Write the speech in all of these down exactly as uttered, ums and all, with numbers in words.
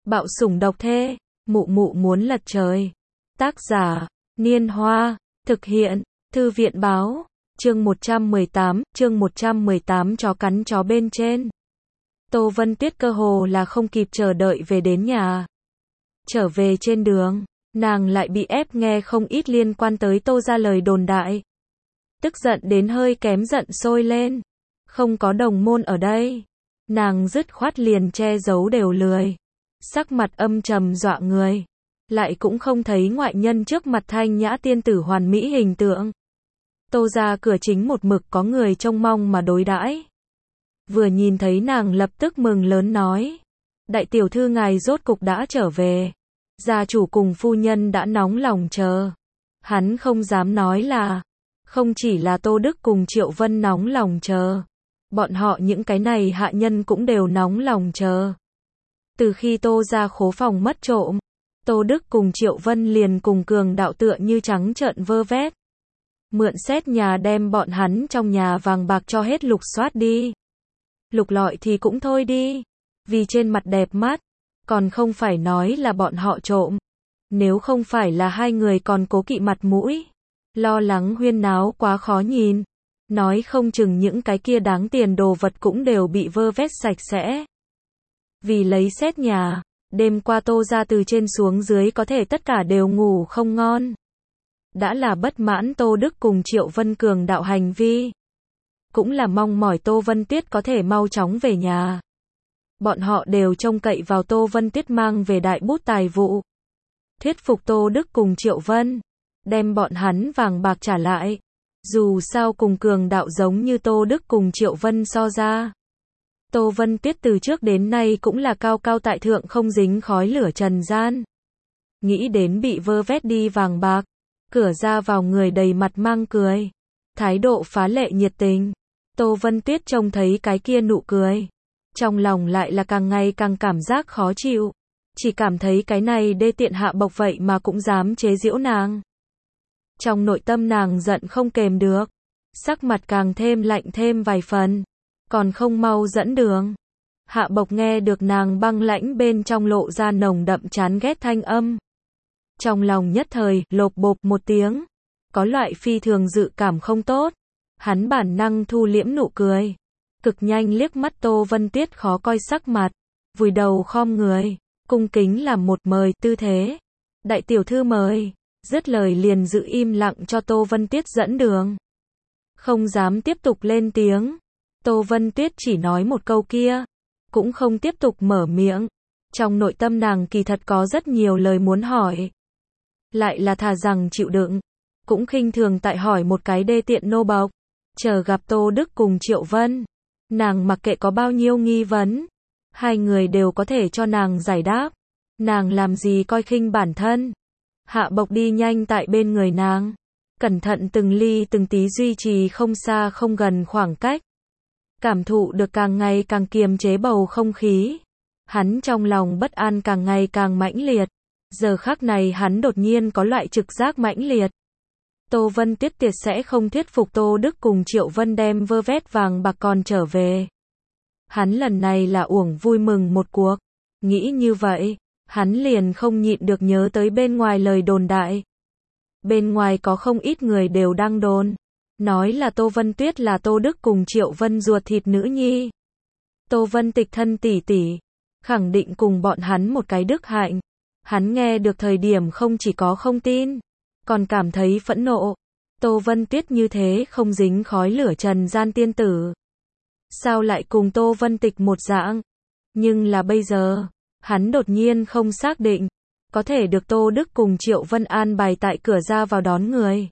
Bạo sủng độc thê, mụ mụ muốn lật trời. Tác giả, Niên Hoa, thực hiện, Thư viện Báo, chương một trăm mười tám, chương một trăm mười tám chó cắn chó bên trên. Tô Vân Tuyết cơ hồ là không kịp chờ đợi về đến nhà. Trở về trên đường, nàng lại bị ép nghe không ít liên quan tới Tô gia lời đồn đại. Tức giận đến hơi kém giận sôi lên. Không có đồng môn ở đây. Nàng dứt khoát liền che giấu đều lười. Sắc mặt âm trầm dọa người. Lại cũng không thấy ngoại nhân trước mặt thanh nhã tiên tử hoàn mỹ hình tượng. Tô gia cửa chính một mực có người trông mong mà đối đãi. Vừa nhìn thấy nàng lập tức mừng lớn nói. Đại tiểu thư ngài rốt cục đã trở về. Gia chủ cùng phu nhân đã nóng lòng chờ. Hắn không dám nói là. Không chỉ là Tô Đức cùng Triệu Vân nóng lòng chờ. Bọn họ những cái này hạ nhân cũng đều nóng lòng chờ. Từ khi Tô gia khố phòng mất trộm, Tô Đức cùng Triệu Vân liền cùng cường đạo tựa như trắng trợn vơ vét. Mượn xét nhà đem bọn hắn trong nhà vàng bạc cho hết lục soát đi. Lục lọi thì cũng thôi đi. Vì trên mặt đẹp mắt. Còn không phải nói là bọn họ trộm. Nếu không phải là hai người còn cố kỵ mặt mũi. Lo lắng huyên náo quá khó nhìn. Nói không chừng những cái kia đáng tiền đồ vật cũng đều bị vơ vét sạch sẽ. Vì lấy xét nhà, đêm qua Tô gia từ trên xuống dưới có thể tất cả đều ngủ không ngon. Đã là bất mãn Tô Đức cùng Triệu Vân cường đạo hành vi. Cũng là mong mỏi Tô Vân Tuyết có thể mau chóng về nhà. Bọn họ đều trông cậy vào Tô Vân Tuyết mang về đại bút tài vụ. Thuyết phục Tô Đức cùng Triệu Vân. Đem bọn hắn vàng bạc trả lại. Dù sao cùng cường đạo giống như Tô Đức cùng Triệu Vân so ra. Tô Vân Tuyết từ trước đến nay cũng là cao cao tại thượng không dính khói lửa trần gian. Nghĩ đến bị vơ vét đi vàng bạc. Cửa ra vào người đầy mặt mang cười. Thái độ phá lệ nhiệt tình. Tô Vân Tuyết trông thấy cái kia nụ cười. Trong lòng lại là càng ngày càng cảm giác khó chịu. Chỉ cảm thấy cái này đê tiện hạ bộc vậy mà cũng dám chế giễu nàng. Trong nội tâm nàng giận không kềm được. Sắc mặt càng thêm lạnh thêm vài phần. Còn không mau dẫn đường. Hạ bộc nghe được nàng băng lãnh bên trong lộ ra nồng đậm chán ghét thanh âm. Trong lòng nhất thời, lộp bộp một tiếng. Có loại phi thường dự cảm không tốt. Hắn bản năng thu liễm nụ cười. Cực nhanh liếc mắt Tô Vân Tuyết khó coi sắc mặt. Vùi đầu khom người. Cung kính làm một mời tư thế. Đại tiểu thư mời. Dứt lời liền giữ im lặng cho Tô Vân Tuyết dẫn đường. Không dám tiếp tục lên tiếng. Tô Vân Tuyết chỉ nói một câu kia. Cũng không tiếp tục mở miệng. Trong nội tâm nàng kỳ thật có rất nhiều lời muốn hỏi. Lại là thà rằng chịu đựng. Cũng khinh thường tại hỏi một cái đê tiện nô bộc. Chờ gặp Tô Đức cùng Triệu Vân. Nàng mặc kệ có bao nhiêu nghi vấn. Hai người đều có thể cho nàng giải đáp. Nàng làm gì coi khinh bản thân. Hạ bộc đi nhanh tại bên người nàng. Cẩn thận từng ly từng tí duy trì không xa không gần khoảng cách. Cảm thụ được càng ngày càng kiềm chế bầu không khí. Hắn trong lòng bất an càng ngày càng mãnh liệt. Giờ khắc này hắn đột nhiên có loại trực giác mãnh liệt. Tô Vân Tuyết tiệt sẽ không thuyết phục Tô Đức cùng Triệu Vân đem vơ vét vàng bạc còn trở về. Hắn lần này là uổng vui mừng một cuộc. Nghĩ như vậy, hắn liền không nhịn được nhớ tới bên ngoài lời đồn đại. Bên ngoài có không ít người đều đang đồn. Nói là Tô Vân Tuyết là Tô Đức cùng Triệu Vân ruột thịt nữ nhi. Tô Vân Tịch thân tỷ tỷ. Khẳng định cùng bọn hắn một cái đức hạnh. Hắn nghe được thời điểm không chỉ có không tin. Còn cảm thấy phẫn nộ. Tô Vân Tuyết như thế không dính khói lửa trần gian tiên tử. Sao lại cùng Tô Vân Tịch một dạng? Nhưng là bây giờ, hắn đột nhiên không xác định. Có thể được Tô Đức cùng Triệu Vân an bài tại cửa ra vào đón người.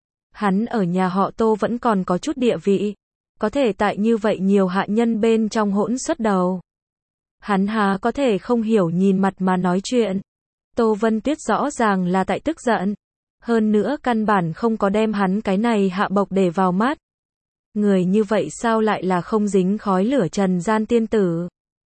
Hắn ở nhà họ Tô vẫn còn có chút địa vị. Có thể tại như vậy nhiều hạ nhân bên trong hỗn xuất đầu. Hắn há có thể không hiểu nhìn mặt mà nói chuyện. Tô Vân Tuyết rõ ràng là tại tức giận. Hơn nữa căn bản không có đem hắn cái này hạ bộc để vào mắt. Người như vậy sao lại là không dính khói lửa trần gian tiên tử?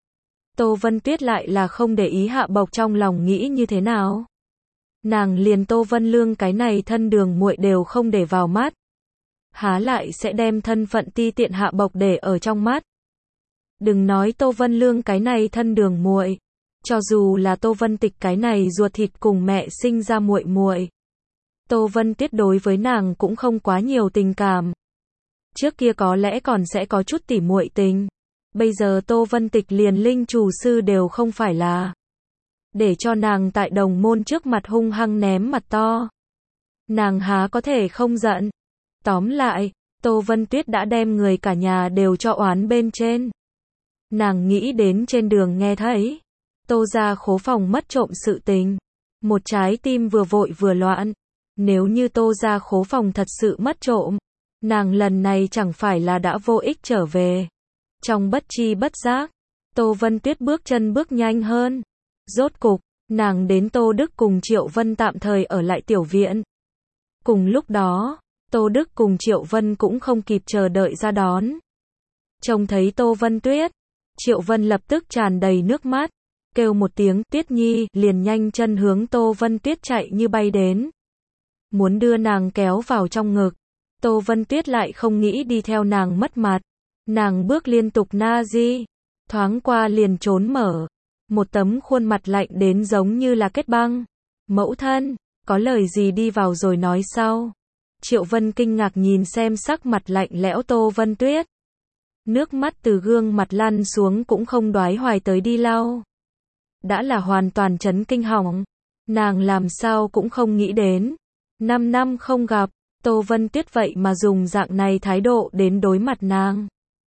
Tô Vân Tuyết lại là không để ý hạ bộc trong lòng nghĩ như thế nào. Nàng liền Tô Vân Lương cái này thân đường muội đều không để vào mắt. Há lại sẽ đem thân phận ti tiện hạ bộc để ở trong mắt. Đừng nói Tô Vân Lương cái này thân đường muội, Cho dù là Tô Vân Tịch cái này ruột thịt cùng mẹ sinh ra muội muội, Tô Vân Tuyết đối với nàng cũng không quá nhiều tình cảm. Trước kia có lẽ còn sẽ có chút tỉ muội tình. Bây giờ Tô Vân Tịch liền linh chủ sư đều không phải là. Để cho nàng tại đồng môn trước mặt hung hăng ném mặt to. Nàng há có thể không giận. Tóm lại, Tô Vân Tuyết đã đem người cả nhà đều cho oán bên trên. Nàng nghĩ đến trên đường nghe thấy Tô gia khố phòng mất trộm sự tình. Một trái tim vừa vội vừa loạn. Nếu như Tô gia khố phòng thật sự mất trộm, nàng lần này chẳng phải là đã vô ích trở về. Trong bất chi bất giác, Tô Vân Tuyết bước chân bước nhanh hơn. Rốt cục, nàng đến Tô Đức cùng Triệu Vân tạm thời ở lại tiểu viện. Cùng lúc đó, Tô Đức cùng Triệu Vân cũng không kịp chờ đợi ra đón. Trông thấy Tô Vân Tuyết, Triệu Vân lập tức tràn đầy nước mắt, kêu một tiếng Tuyết Nhi, liền nhanh chân hướng Tô Vân Tuyết chạy như bay đến. Muốn đưa nàng kéo vào trong ngực. Tô Vân Tuyết lại không nghĩ đi theo nàng mất mặt. Nàng bước liên tục na di, thoáng qua liền trốn mở. Một tấm khuôn mặt lạnh đến giống như là kết băng. Mẫu thân, có lời gì đi vào rồi nói sau. Triệu Vân kinh ngạc nhìn xem sắc mặt lạnh lẽo Tô Vân Tuyết. Nước mắt từ gương mặt lăn xuống cũng không đoái hoài tới đi lau. Đã là hoàn toàn chấn kinh hỏng. Nàng làm sao cũng không nghĩ đến. Năm năm không gặp, Tô Vân Tuyết vậy mà dùng dạng này thái độ đến đối mặt nàng.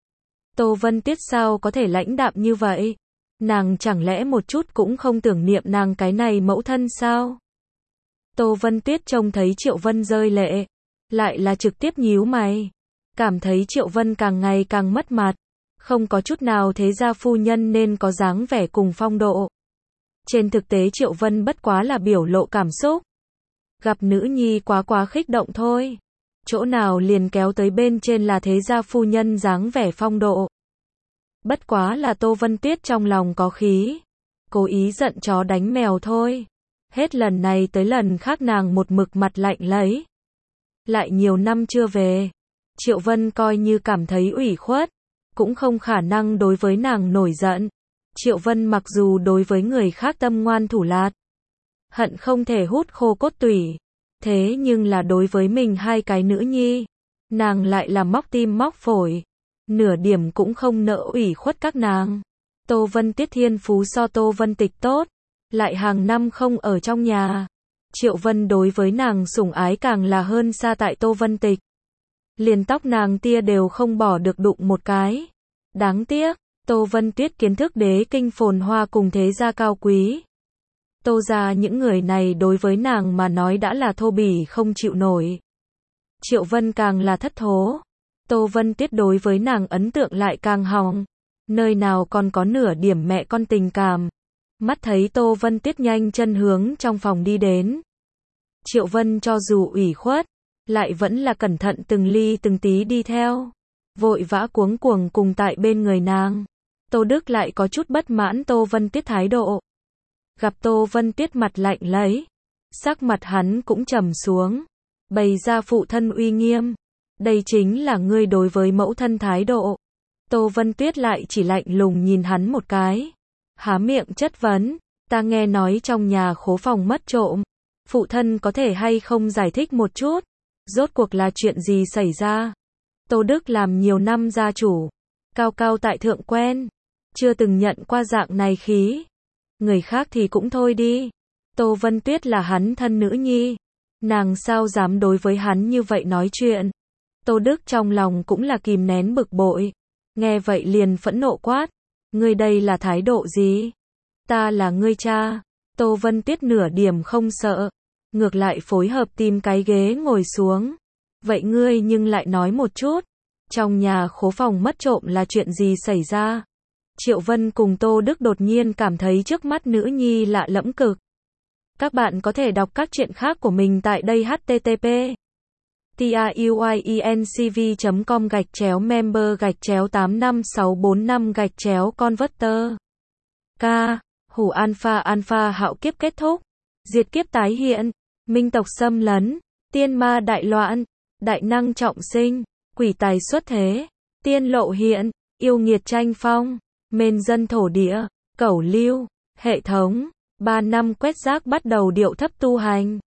Tô Vân Tuyết sao có thể lãnh đạm như vậy? Nàng chẳng lẽ một chút cũng không tưởng niệm nàng cái này mẫu thân sao? Tô Vân Tuyết trông thấy Triệu Vân rơi lệ, lại là trực tiếp nhíu mày. Cảm thấy Triệu Vân càng ngày càng mất mặt. Không có chút nào thế gia phu nhân nên có dáng vẻ cùng phong độ. Trên thực tế Triệu Vân bất quá là biểu lộ cảm xúc. Gặp nữ nhi quá quá khích động thôi. Chỗ nào liền kéo tới bên trên là thế gia phu nhân dáng vẻ phong độ. Bất quá là Tô Vân Tuyết trong lòng có khí. Cố ý giận chó đánh mèo thôi. Hết lần này tới lần khác nàng một mực mặt lạnh lấy. Lại nhiều năm chưa về. Triệu Vân coi như cảm thấy ủy khuất. Cũng không khả năng đối với nàng nổi giận. Triệu Vân mặc dù đối với người khác tâm ngoan thủ lạt. Hận không thể hút khô cốt tủy. Thế nhưng là đối với mình hai cái nữ nhi. Nàng lại là móc tim móc phổi. Nửa điểm cũng không nỡ ủy khuất các nàng. Tô Vân Tuyết thiên phú so Tô Vân Tịch tốt. Lại hàng năm không ở trong nhà. Triệu Vân đối với nàng sủng ái càng là hơn xa tại Tô Vân Tịch. Liền tóc nàng tia đều không bỏ được đụng một cái. Đáng tiếc, Tô Vân Tuyết kiến thức đế kinh phồn hoa cùng thế gia cao quý. Tô gia những người này đối với nàng mà nói đã là thô bỉ không chịu nổi. Triệu Vân càng là thất thố. Tô Vân Tuyết đối với nàng ấn tượng lại càng hỏng. Nơi nào còn có nửa điểm mẹ con tình cảm. Mắt thấy Tô Vân Tuyết nhanh chân hướng trong phòng đi đến. Triệu Vân cho dù ủy khuất, lại vẫn là cẩn thận từng ly từng tí đi theo. Vội vã cuống cuồng cùng tại bên người nàng. Tô Đức lại có chút bất mãn Tô Vân Tuyết thái độ. Gặp Tô Vân Tuyết mặt lạnh lấy. Sắc mặt hắn cũng trầm xuống. Bày ra phụ thân uy nghiêm. Đây chính là ngươi đối với mẫu thân thái độ. Tô Vân Tuyết lại chỉ lạnh lùng nhìn hắn một cái. Há miệng chất vấn. Ta nghe nói trong nhà khố phòng mất trộm. Phụ thân có thể hay không giải thích một chút. Rốt cuộc là chuyện gì xảy ra? Tô Đức làm nhiều năm gia chủ. Cao cao tại thượng quen. Chưa từng nhận qua dạng này khí. Người khác thì cũng thôi đi. Tô Vân Tuyết là hắn thân nữ nhi. Nàng sao dám đối với hắn như vậy nói chuyện. Tô Đức trong lòng cũng là kìm nén bực bội. Nghe vậy liền phẫn nộ quát. Ngươi đây là thái độ gì? Ta là ngươi cha. Tô Vân Tuyết nửa điểm không sợ. Ngược lại phối hợp tìm cái ghế ngồi xuống. Vậy ngươi nhưng lại nói một chút. Trong nhà khố phòng mất trộm là chuyện gì xảy ra? Triệu Vân cùng Tô Đức đột nhiên cảm thấy trước mắt nữ nhi lạ lẫm cực. Các bạn có thể đọc các truyện khác của mình tại đây h t t p truyencv chấm com gạch chéo member gạch chéo tám năm sáu bốn năm gạch chéo converter. K. Hủ alpha alpha hạo kiếp kết thúc. Diệt kiếp tái hiện. Minh tộc xâm lấn. Tiên ma đại loạn. Đại năng trọng sinh. Quỷ tài xuất thế. Tiên lộ hiện. Yêu nghiệt tranh phong. Mên dân thổ địa. Cẩu lưu. Hệ thống, ba năm quét rác bắt đầu điệu thấp tu hành.